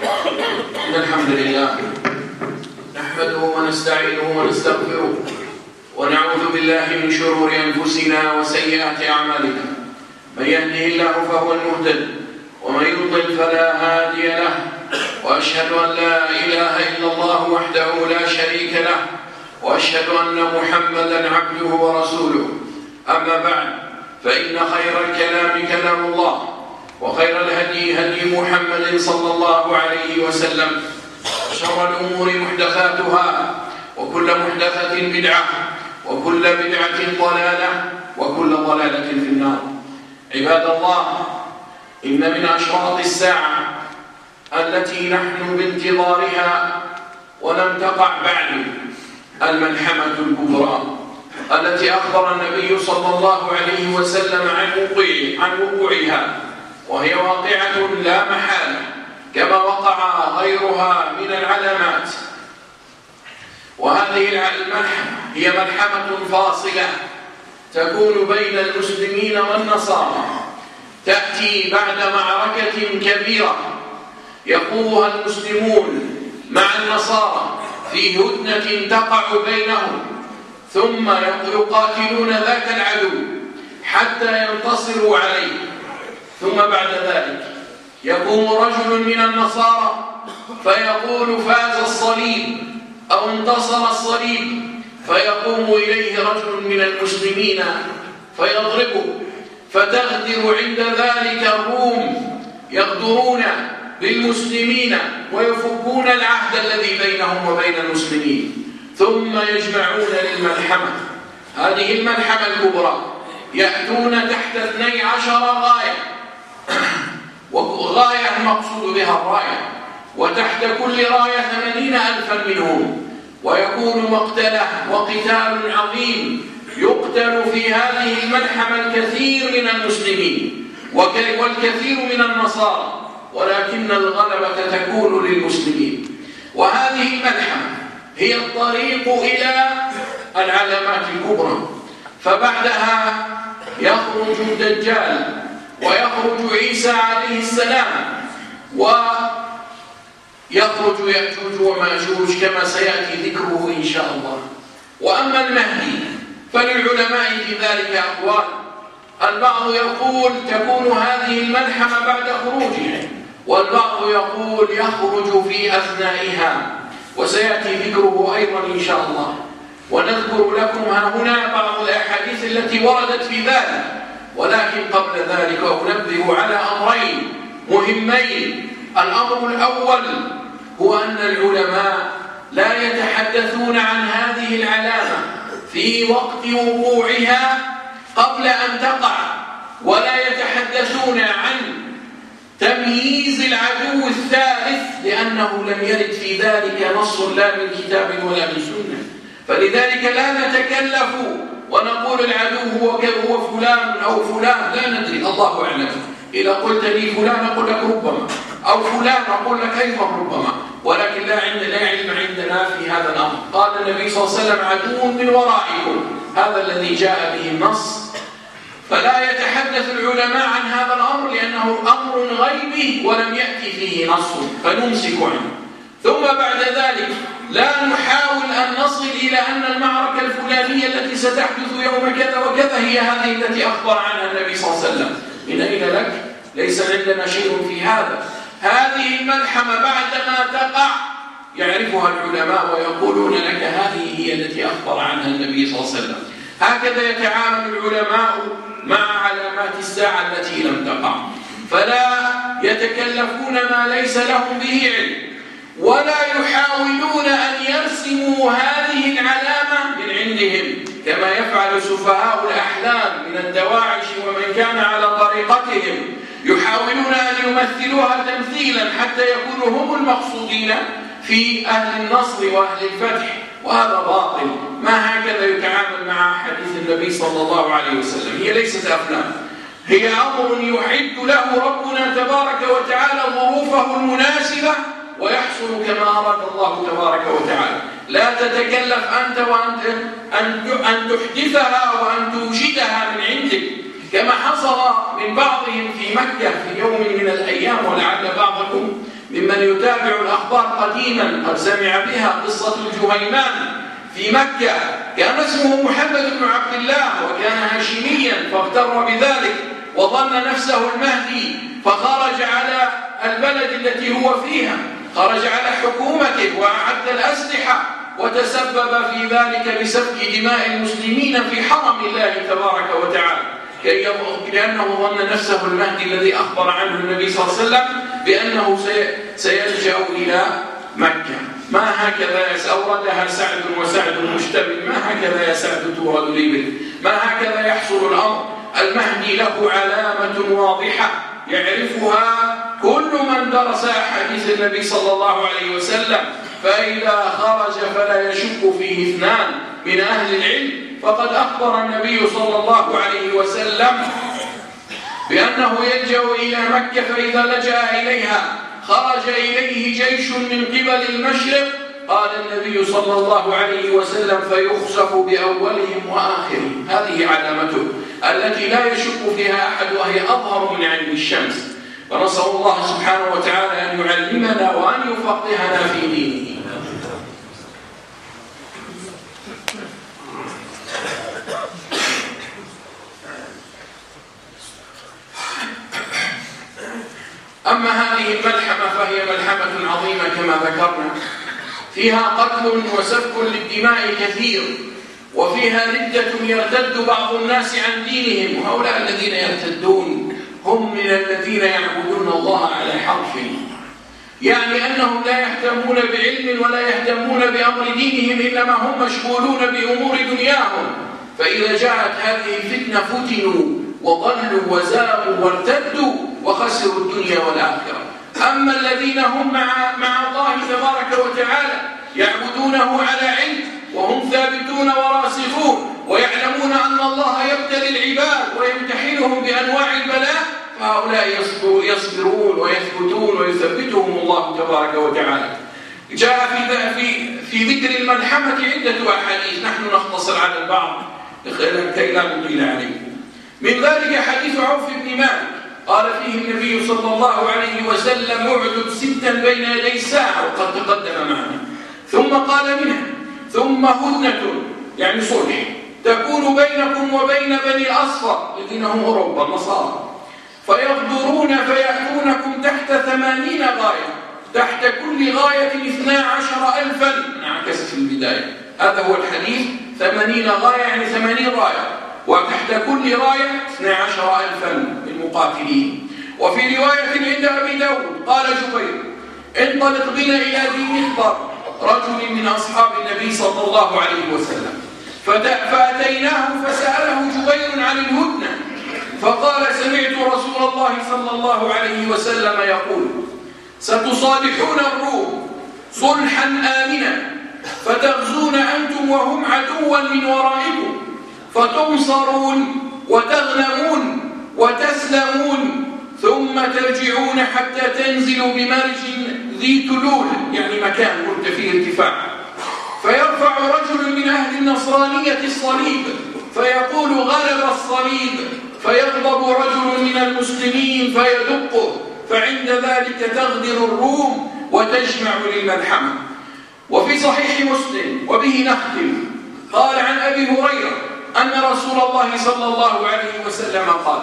إن الحمد لله نحمده ونستعينه ونستغفره ونعوذ بالله من شرور أنفسنا وسيئات أعمالنا. من يهده الله فهو المهتد ومن يضلل فلا هادي له، وأشهد أن لا إله إلا الله وحده لا شريك له، وأشهد أن محمدًا عبده ورسوله. أما بعد، فإن خير الكلام كلام الله، وخير الهدي هدي محمد صلى الله عليه وسلم، وشر الأمور محدثاتها، وكل محدثة بدعة، وكل بدعة ضلالة، وكل ضلالة في النار. عباد الله، إن من أشراط الساعة التي نحن بانتظارها ولم تقع بعد الملحمة الكبرى التي أخبر النبي صلى الله عليه وسلم عن وقوعها، وهي واقعة لا محالة كما وقع غيرها من العلامات. وهذه الملحمة هي ملحمة فاصلة تكون بين المسلمين والنصارى، تأتي بعد معركة كبيرة يخوضها المسلمون مع النصارى في هدنة تقع بينهم، ثم يقاتلون ذاك العدو حتى ينتصروا عليه. ثم بعد ذلك يقوم رجل من النصارى فيقول فاز الصليب أو انتصر الصليب، فيقوم إليه رجل من المسلمين فيضربه، فتغدر عند ذلك الروم، يغدرون بالمسلمين ويفكون العهد الذي بينهم وبين المسلمين، ثم يجمعون للملحمة. هذه الملحمة الكبرى يأتون تحت 12 غاية، وغاية المقصود بها الراية، وتحت كل راية 80,000 منهم، ويكون مقتله وقتال عظيم. يقتل في هذه الملحمة الكثير من المسلمين والكثير من النصارى، ولكن الغلبة تكون للمسلمين. وهذه الملحمة هي الطريق إلى العلامات الكبرى. فبعدها يخرج الدجال ويخرج عيسى عليه السلام، ويخرج يأجوج ومأجوج كما سيأتي ذكره إن شاء الله. وأما المهدي فللعلماء في ذلك أقوال. البعض يقول تكون هذه الملحمة بعد خروجه، والبعض يقول يخرج في أثنائها، وسيأتي ذكره أيضا إن شاء الله. ونذكر لكم هنا بعض الأحاديث التي وردت في ذلك، ولكن قبل ذلك أنبه على أمرين مهمين. الأمر الأول هو أن العلماء لا يتحدثون عن هذه العلامة في وقت وقوعها قبل أن تقع، ولا يتحدثون عن تمييز العدو الثالث، لأنه لم يرد في ذلك نص لا من كتاب ولا من سنة. فلذلك لا نتكلف ونقول العدو هو فلان أو فلان، لا ندري، الله أعلم. إذا قلت لي فلان أقول لك ربما، أو فلان أقول لك أيضا ربما، ولكن لا علم عندنا في هذا الأمر. قال النبي صلى الله عليه وسلم عدو من ورائكم، هذا الذي جاء به النص. فلا يتحدث العلماء عن هذا الأمر لأنه أمر غيبي ولم يأتي فيه نص، فنمسك عنه. ثم بعد ذلك لا نحاول أن نصل إلى أن المعركة الفلانية التي ستحدث يوم كذا وكذا هي هذه التي أخبر عنها النبي صلى الله عليه وسلم. من أين لك؟ ليس عندنا شيء في هذا. هذه الملحمة بعدما تقع يعرفها العلماء ويقولون لك هذه هي التي أخبر عنها النبي صلى الله عليه وسلم. هكذا يتعامل العلماء مع علامات الساعة التي لم تقع، فلا يتكلفون ما ليس لهم به علم، ولا يحاولون أن يرسموا هذه العلامة من عندهم كما يفعل سفهاء الأحلام من الدواعش ومن كان على طريقتهم. يحاولون أن يمثلوها تمثيلا حتى يكونوا هم المقصودين في أهل النصر وأهل الفتح، وهذا باطل. ما هكذا يتعامل مع حديث النبي صلى الله عليه وسلم. هي ليست أفلام، هي أمر يحد له ربنا تبارك وتعالى ظروفه المناسبة، ويحصل كما أراد الله تبارك وتعالى. لا تتكلف أنت أن تحدثها وأن توجدها من عندك، كما حصل من بعضهم في مكة في يوم من الأيام، ولعل بعضكم ممن يتابع الأخبار قديما قد سمع بها قصة الجهيمان في مكة. كان اسمه محمد بن عبد الله وكان هاشميا فاغتر بذلك وظن نفسه المهدي، فخرج على البلد التي هو فيها، خرج على حكومته وأعد الأسلحة وتسبب في ذلك بسفك دماء المسلمين في حرم الله تبارك وتعالى، لأنه ظن نفسه المهدي الذي أخبر عنه النبي صلى الله عليه وسلم بأنه سيلجأ إلى مكة. ما هكذا أوردها سعد وسعد مشتبه، ما هكذا يا سعد تورد الإبل، ما هكذا يحصل الأمر. المهدي له علامة واضحة يعرفها كل من درس أحاديث النبي صلى الله عليه وسلم، فإذا خرج فلا يشك فيه اثنان من أهل العلم، فقد أخبر النبي صلى الله عليه وسلم بأنه يلجأ إلى مكة، فإذا لجأ إليها خرج إليه جيش من قبل المشرق، قال النبي صلى الله عليه وسلم فيخسف بأولهم وآخرهم. هذه علامته التي لا يشك فيها أحد، وهي أظهر من علم الشمس. ونسأل الله سبحانه وتعالى أن يعلمنا وأن يفقهنا في دينه. أما هذه الملحمة فهي ملحمة عظيمة كما ذكرنا، فيها قتل وسفك للدماء كثير، وفيها ردة يرتد بعض الناس عن دينهم، وهؤلاء الذين يرتدون هم من الذين يعبدون الله على حرف، يعني أنهم لا يهتمون بعلم ولا يهتمون بأمر دينهم، إنما هم مشغولون بأمور دنياهم. فإذا جاءت هذه الفتنة فتنوا وضلوا وزاغوا وارتدوا وخسروا الدنيا والآخرة. أما الذين هم مع الله تبارك وتعالى يعبدونه على علم وهم ثابتون وراسخون ويعلمون أن الله يبتلي العباد ويمتحنهم بأنواع البلاء، فهؤلاء يصبرون ويثبتون ويثبتهم الله تبارك وتعالى. جاء في ذكر الملحمة عدة أحاديث، نحن نختصر على البعض كي لا نطيل عليكم. من ذلك حديث عوف بن مالك قال فيه النبي صلى الله عليه وسلم اعدد ستا بين يدي الساعة، وقد تقدم معنا. ثم قال منها ثم هدنة يعني صلح تكون بينكم وبين بني الأصفر الذين هم أوروبا النصارى، فيغدرون فيأتونكم تحت 80 غاية، تحت كل غاية 12,000. انعكس في البداية، هذا هو الحديث. 80 غاية يعني 80 راية، وتحت كل راية 12,000 المقاتلين. وفي رواية عند أبي داود قال جبير انطلق بنا إلى ذي مخبر رجل من أصحاب النبي صلى الله عليه وسلم، فأتيناه فسأله جبير عن الهدنة، فقال سمعت رسول الله صلى الله عليه وسلم يقول ستصالحون الروم صلحا آمنا، فتغزون أنتم وهم عدوا من ورائكم، فتنصرون وتغنمون وتسلمون، ثم ترجعون حتى تنزلوا بمرج ذي تلول يعني مكان مرتفع ارتفاع، فيرفع رجل من أهل النصرانية الصليب فيقول غلب الصليب، فيغضب رجل من المسلمين فيدقه، فعند ذلك تغدر الروم وتجمع للملحمة. وفي صحيح مسلم وبه نختم قال عن أبي هريرة أن رسول الله صلى الله عليه وسلم قال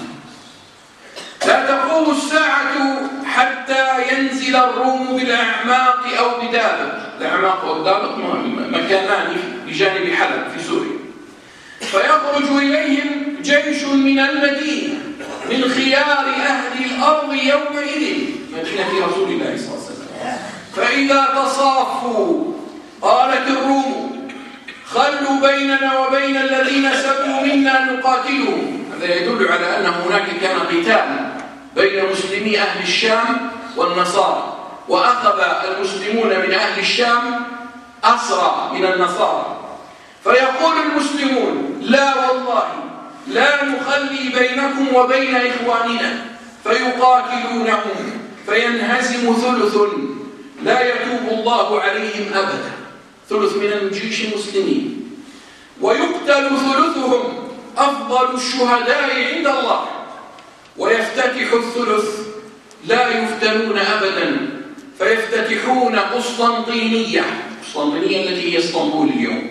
لا تقوم الساعة حتى ينزل الروم بالأعماق أو بدابق. الأعماق والدابق مكانان بجانب حلب في سوريا، فيخرج إليهم جيش من المدينة من خيار أهل الأرض يومئذ، مدينة رسول الله صلى الله عليه وسلم، فإذا تصافوا قالت الروم خلوا بيننا وبين الذين سبوا منا نقاتلهم. هذا يدل على أن هناك كان قتال بين مسلمي أهل الشام والنصارى، وأخذ المسلمون من أهل الشام أسرى من النصارى، فيقول المسلمون لا والله لا نخلي بينكم وبين إخواننا، فيقاتلونهم فينهزم ثلث لا يتوب الله عليهم أبدا، ثلث من الجيش المسلمين، ويقتل ثلثهم أفضل الشهداء عند الله، ويفتتح الثلث لا يفتنون أبدا فيفتتحون قسطنطينية التي هي اسطنبول اليوم.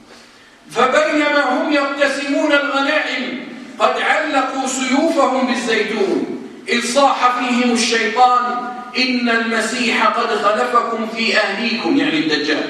فبينما هم يقتسمون الغنائم قد علقوا سيوفهم بالزيتون إذ صاح فيهم الشيطان إن المسيح قد خلفكم في أهليكم، يعني الدجال،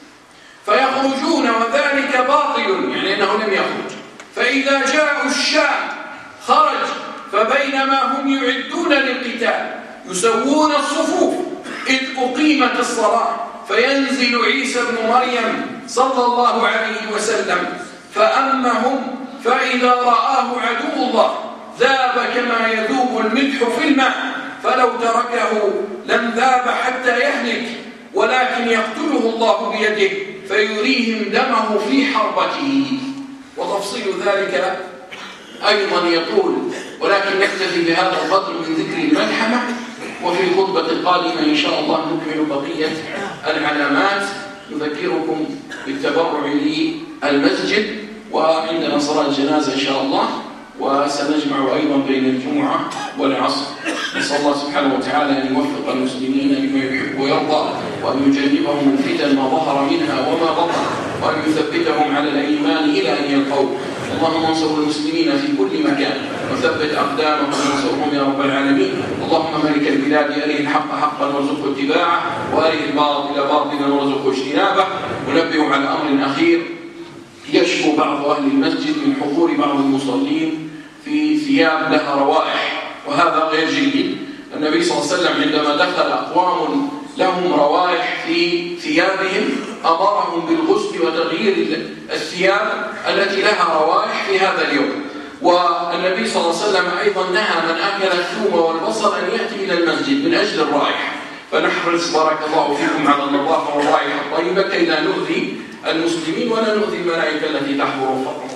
فيخرجون وذلك باطل، يعني أنه لم يخرج. فإذا جاءوا الشام خرج، فبينما هم يعدون للقتال يسوون الصفوف إذ أقيمت الصلاة فينزل عيسى بن مريم صلى الله عليه وسلم فأمهم، فإذا رآه عدو الله ذاب كما يذوب الملح في الماء، فلو تركه لم ذاب حتى يهلك، ولكن يقتله الله بيده فيريهم دمه في حربته. وتفصيل ذلك أيضا يطول، ولكن نكتفي بهذا القدر من ذكر الملحمة، وفي الخطبة القادمة إن شاء الله نكمل بقية العلامات. نذكركم بالتبرع للمسجد، وعندنا صلاة جنازة إن شاء الله، وسنجمع أيضا بين الجمعة والعصر. نسأل الله سبحانه وتعالى أن يوفق المسلمين لما يحب ويرضى، وأن يجنبهم الفتن ما ظهر منها وما بطن، وأن يثبتهم على الإيمان إلى أن يلقوه. اللهم انصر المسلمين في كل مكان وثبت أقدامهم وانصرهم يا رب العالمين. اللهم مالك البلاد أريه الحق حقا وارزقه اتباعه، وأريه الباطل باطلا وارزقه اجتنابه. ونبه على أمر أخير يشكو بعض أهل المسجد من حضور بعض المصلين في ثياب لها روائح، وهذا غير جيد. النبي صلى الله عليه وسلم عندما دخل أقوام لهم روائح في ثيابهم أمرهم بالغسل وتغيير الثياب التي لها روائح في هذا اليوم. والنبي صلى الله عليه وسلم أيضا نهى من أكل الثوم والبصل أن يأتي إلى المسجد من أجل الرائحة. فنحرص بارك الله فيكم على النظافة والرائحة الطيبة كي لا نؤذي المسلمين ولا نؤذي الملائكة التي تحضر